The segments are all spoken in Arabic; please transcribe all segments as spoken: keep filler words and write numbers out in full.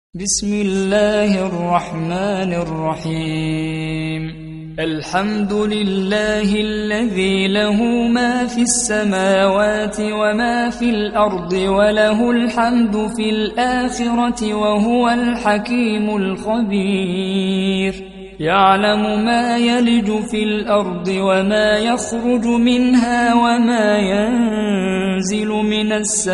بسم الله الرحمن الرحيم. الحمد لله الذي له ما في السماوات وما في الأرض وله الحمد في الآخرة وهو الحكيم الخبير. يعلم ما يلج في الأرض وما يخرج منها وما ينزل من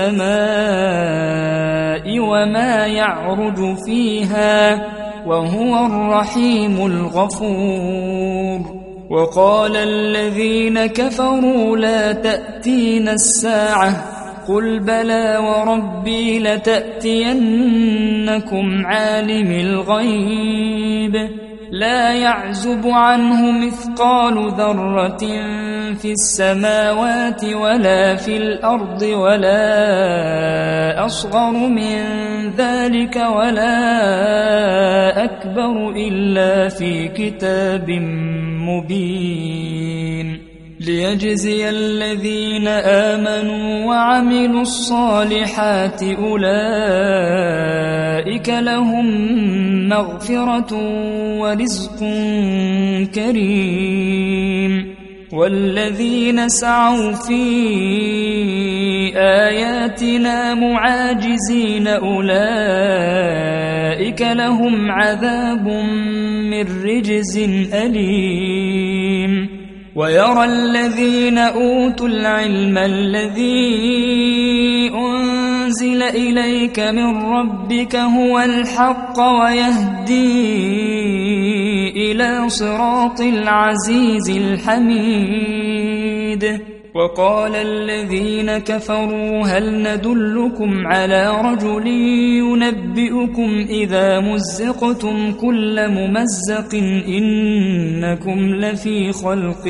السماء وما يعرج فيها وهو الرحيم الغفور. وقال الذين كفروا لا تأتينا الساعة قل بلى وربي لتأتينكم عالم الغيب لا يعزب عنه مثقال ذرة في السماوات ولا في الأرض ولا أصغر من ذلك ولا أكبر إلا في كتاب مبين ليجزي الذين آمنوا وعملوا الصالحات أولئك لهم مغفرة ورزق كريم. والذين سعوا في آياتنا معاجزين أولئك لهم عذاب من رجز أليم. ويرى الذين أوتوا العلم الذي أنزل إليك من ربك هو الحق ويهدي إلى صراط العزيز الحميد. وقال الذين كفروا هل ندلكم على رجل ينبئكم إذا مزقتم كل ممزق إنكم لفي خلق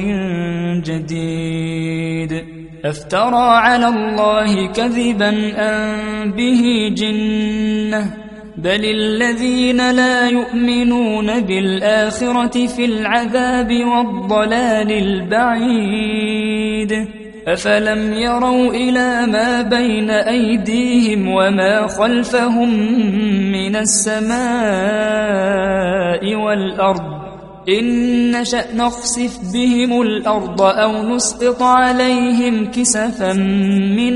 جديد. أفترى على الله كذبا أم به جنة بل الذين لا يؤمنون بالآخرة في العذاب والضلال البعيد. أفلم يروا إلى ما بين أيديهم وما خلفهم من السماء والأرض إن نشأ نخسف بهم الأرض أو نسقط عليهم كسفا من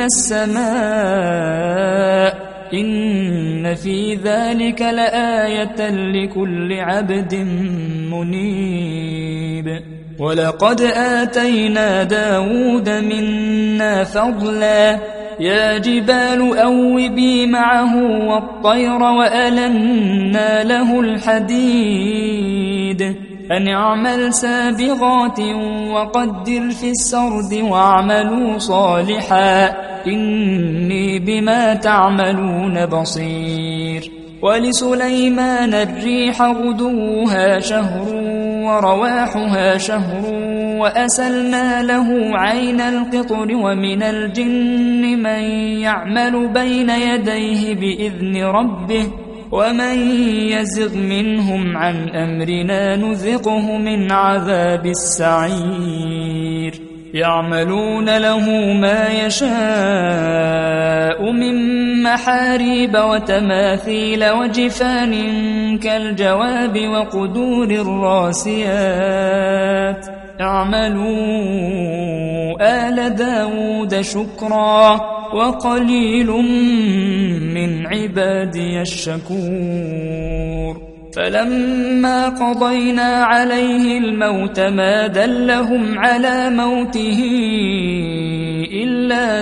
السماء إن في ذلك لآية لكل عبد منيب. ولقد آتينا داود منا فضلا يا جبال أوبي معه والطير وألنا له الحديد أن اعمل سابغات وقدر في السرد واعملوا صالحا إني بما تعملون بصير. ولسليمان الريح غدوها شهر ورواحها شهر وأسلنا له عين القطر ومن الجن من يعمل بين يديه بإذن ربه ومن يزغ منهم عن أمرنا نذقه من عذاب السعير. يعملون له ما يشاء من محاريب وتماثيل وجفان كالجواب وقدور الراسيات. اعملوا آل داود شكرا وقليل من عبادي الشكور. فلما قضينا عليه الموت ما دلهم على موته إلا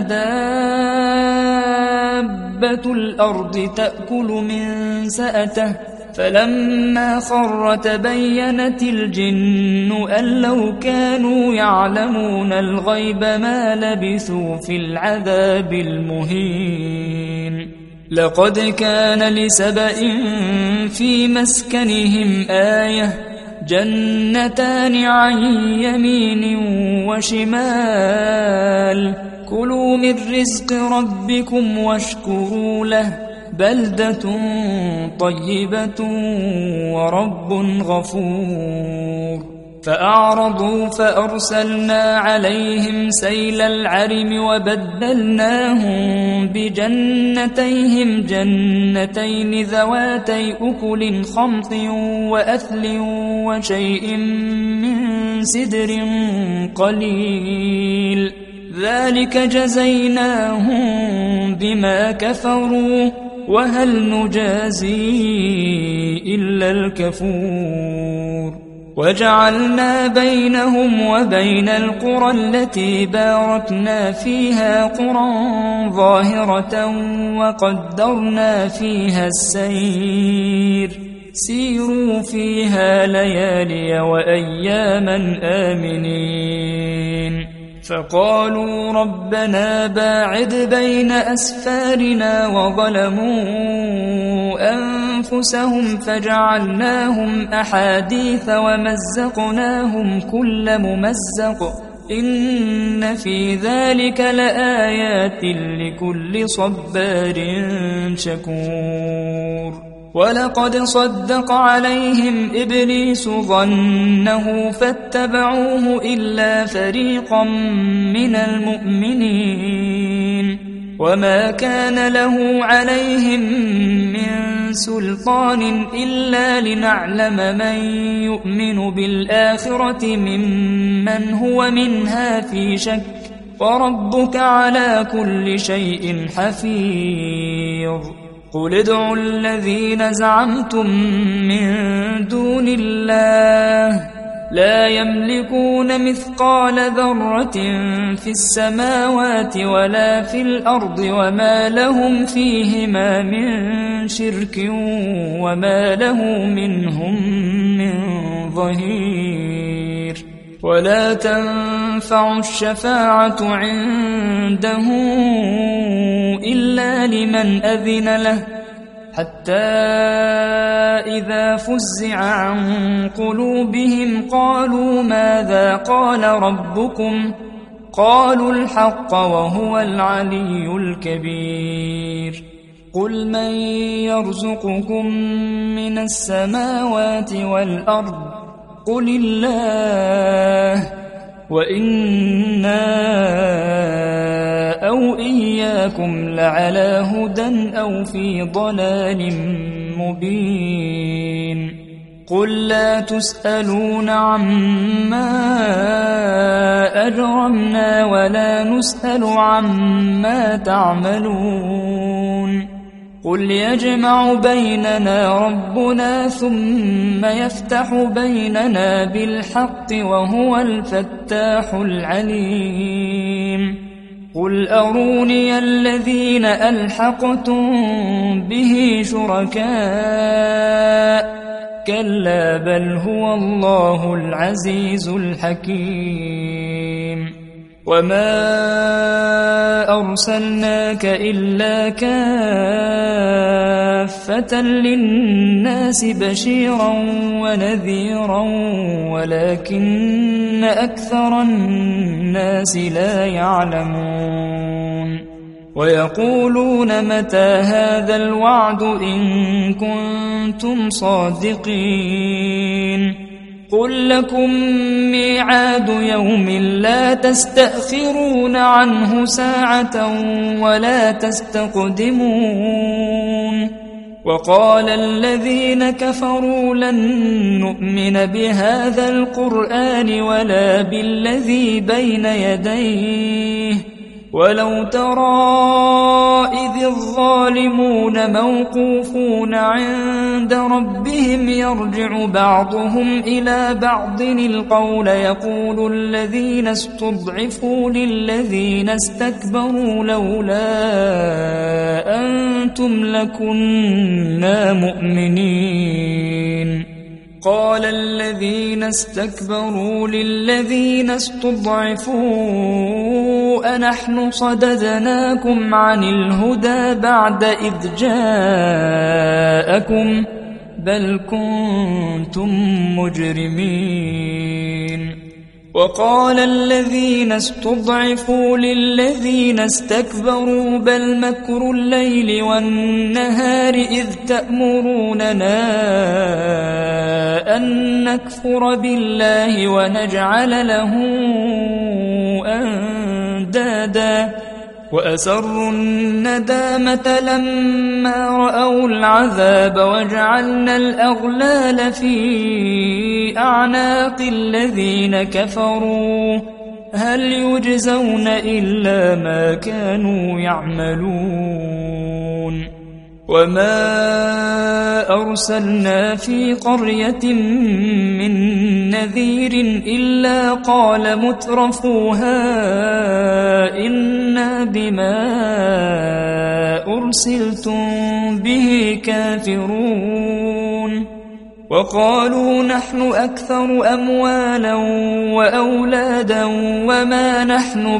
دابة الأرض تأكل من سأته فلما خر تبينت الجن أن لو كانوا يعلمون الغيب ما لبثوا في العذاب المهين. لقد كان لسبإ في مسكنهم آية جنتان عن يمين وشمال كلوا من رزق ربكم واشكروا له بلدة طيبة ورب غفور. فأعرضوا فأرسلنا عليهم سيل العرم وبدلناهم بجنتيهم جنتين ذواتي أكل خمط وأثل وشيء من سدر قليل ذلك جزيناهم بما كفروا وهل نجازي إلا الكفور وجعلنا بينهم وبين القرى التي باركنا فيها قرى ظاهرة وقدرنا فيها السير سيروا فيها ليالي وأياما آمنين فقالوا ربنا باعد بين أسفارنا وظلموا أنفسهم فجعلناهم أحاديث ومزقناهم كل ممزق إن في ذلك لآيات لكل صبار شكور ولقد صدق عليهم إبليس ظنه فاتبعوه إلا فريقا من المؤمنين وما كان له عليهم من سلطان إلا لنعلم من يؤمن بالآخرة ممن هو منها في شك وربك على كل شيء حفيظ قل ادعوا الذين زعمتم من دون الله لا يملكون مثقال ذرة في السماوات ولا في الأرض وما لهم فيهما من شرك وما له منهم من ظهير ولا تنفع الشفاعة عنده إلا لمن أذن له حتى إذا فزع عن قلوبهم قالوا ماذا قال ربكم قالوا الحق وهو العلي الكبير قل من يرزقكم من السماوات والأرض قل الله وإنا أو إياكم لعلى هدى أو في ضلال مبين قل لا تسألون عما أجرمنا ولا نسأل عما تعملون قل يجمع بيننا ربنا ثم يفتح بيننا بالحق وهو الفتاح العليم قل أروني الذين ألحقتم به شركاء كلا بل هو الله العزيز الحكيم وما أرسلناك إلا كافة للناس بشيرا ونذيرا ولكن أكثر الناس لا يعلمون ويقولون متى هذا الوعد إن كنتم صادقين قل لكم ميعاد يوم لا تستأخرون عنه ساعة ولا تستقدمون وقال الذين كفروا لن نؤمن بهذا القرآن ولا بالذي بين يديه ولو ترى إذ الظالمون موقوفون عند ربهم يرجع بعضهم إلى بعض القول يقول الذين استضعفوا للذين استكبروا لولا أنتم لكنا مؤمنين قال الذين استكبروا للذين استضعفوا أنحن صددناكم عن الهدى بعد إذ جاءكم بل كنتم مجرمين وقال الذين استضعفوا للذين استكبروا بل مكر الليل والنهار إذ تأمروننا أن نكفر بالله ونجعل له أندادا وأسروا الندامة لما رأوا العذاب وجعلنا الأغلال في أعناق الذين كفروا هل يجزون إلا ما كانوا يعملون وما أرسلنا في قرية من نذير إلا قال مترفوها إنا بما أرسلتم به كافرون وقالوا نحن أكثر أموالا وأولادا وما نحن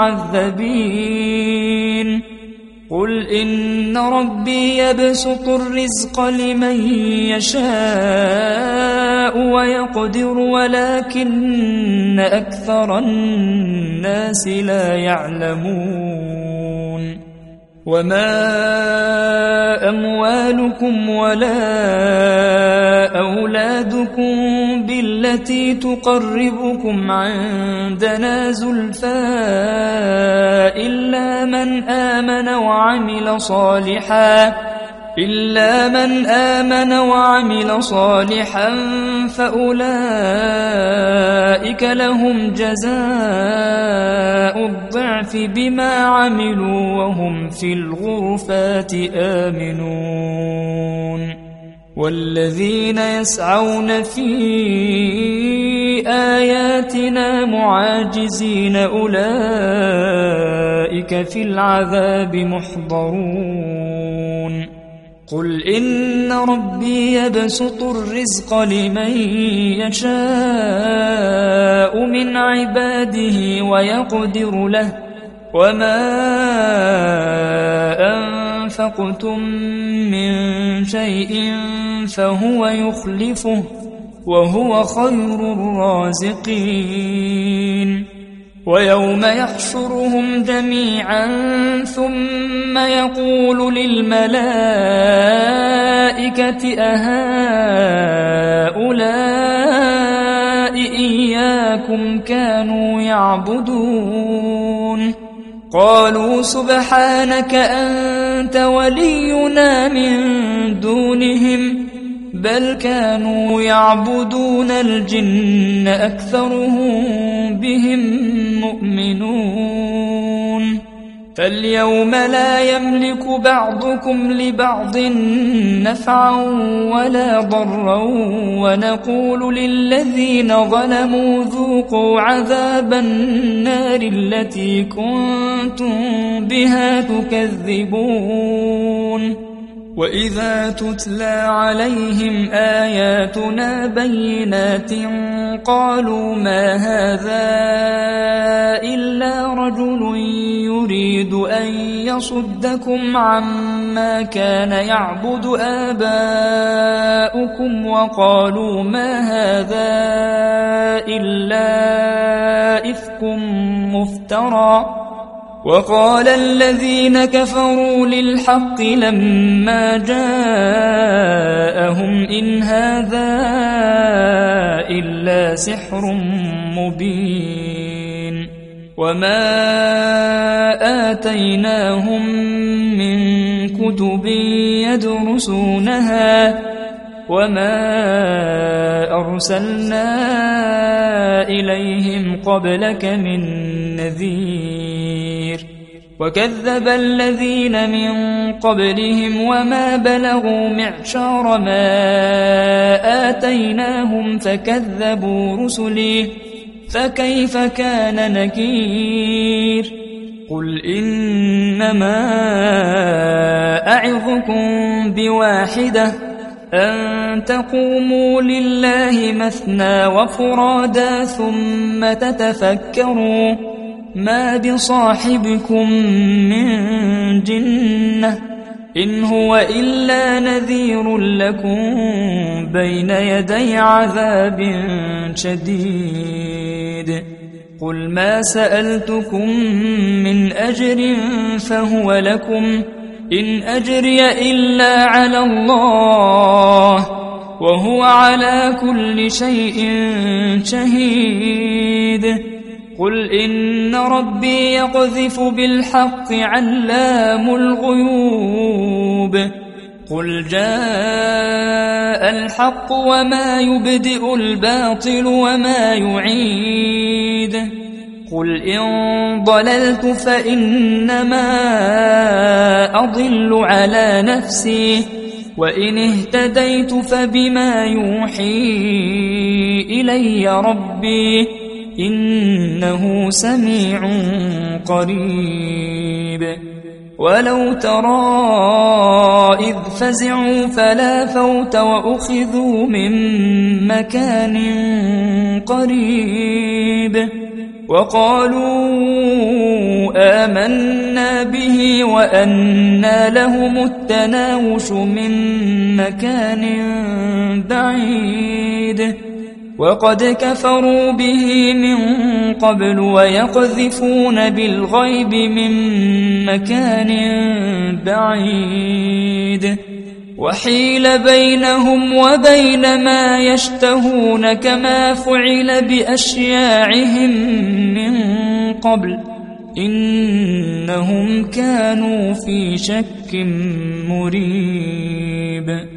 بمعذبين قل إن ربي يبسط الرزق لمن يشاء ويقدر ولكن أكثر الناس لا يعلمون وما أموالكم ولا أولادكم بالتي تقربكم عندنا زلفى إلا من آمن وعمل صالحا إلا من آمن وعمل صالحا فأولئك لهم جزاء الضعف بما عملوا وهم في الغرفات آمنون والذين يسعون في آياتنا معاجزين أولئك في العذاب محضرون قل إن ربي يبسط الرزق لمن يشاء من عباده ويقدر له وما أنفقتم من شيء فهو يخلفه وهو خير الرازقين ويوم يحشرهم جميعا ثم يقول للملائكة أهؤلاء إياكم كانوا يعبدون قالوا سبحانك أنت ولينا من دونهم بل كانوا يعبدون الجن أكثرهم بهم مؤمنون فاليوم لا يملك بعضكم لبعض نفعا ولا ضرا ونقول للذين ظلموا ذوقوا عذاب النار التي كنتم بها تكذبون وإذا تتلى عليهم آياتنا بينات قالوا ما هذا إلا رجل يريد أن يصدكم عما كان يعبد آباؤكم وقالوا ما هذا إلا إفك مفترى وقال الذين كفروا للحق لما جاءهم إن هذا إلا سحر مبين وما آتيناهم من كتب يدرسونها وما أرسلنا إليهم قبلك من نذير وكذب الذين من قبلهم وما بلغوا معشار ما آتيناهم فكذبوا رسلي فكيف كان نكير قل إنما أعظكم بواحدة أن تقوموا لله مثنى وفرادا ثم تتفكروا ما بصاحبكم من جنة إن هو إلا نذير لكم بين يدي عذاب شديد قل ما سألتكم من أجر فهو لكم إن أجري إلا على الله وهو على كل شيء شهيد قل إن ربي يقذف بالحق علام الغيوب قل جاء الحق وما يبدئ الباطل وما يعيد قل إن ضللت فإنما أضل على نفسي وإن اهتديت فبما يوحي إلي ربي إنه سميع قريب ولو ترى إذ فزعوا فلا فوت وأخذوا من مكان قريب وقالوا آمنا به وأنى لهم التناوش من مكان بعيد وقد كفروا به من قبل ويقذفون بالغيب من مكان بعيد وحيل بينهم وبين ما يشتهون كما فعل بأشياعهم من قبل إنهم كانوا في شك مريب.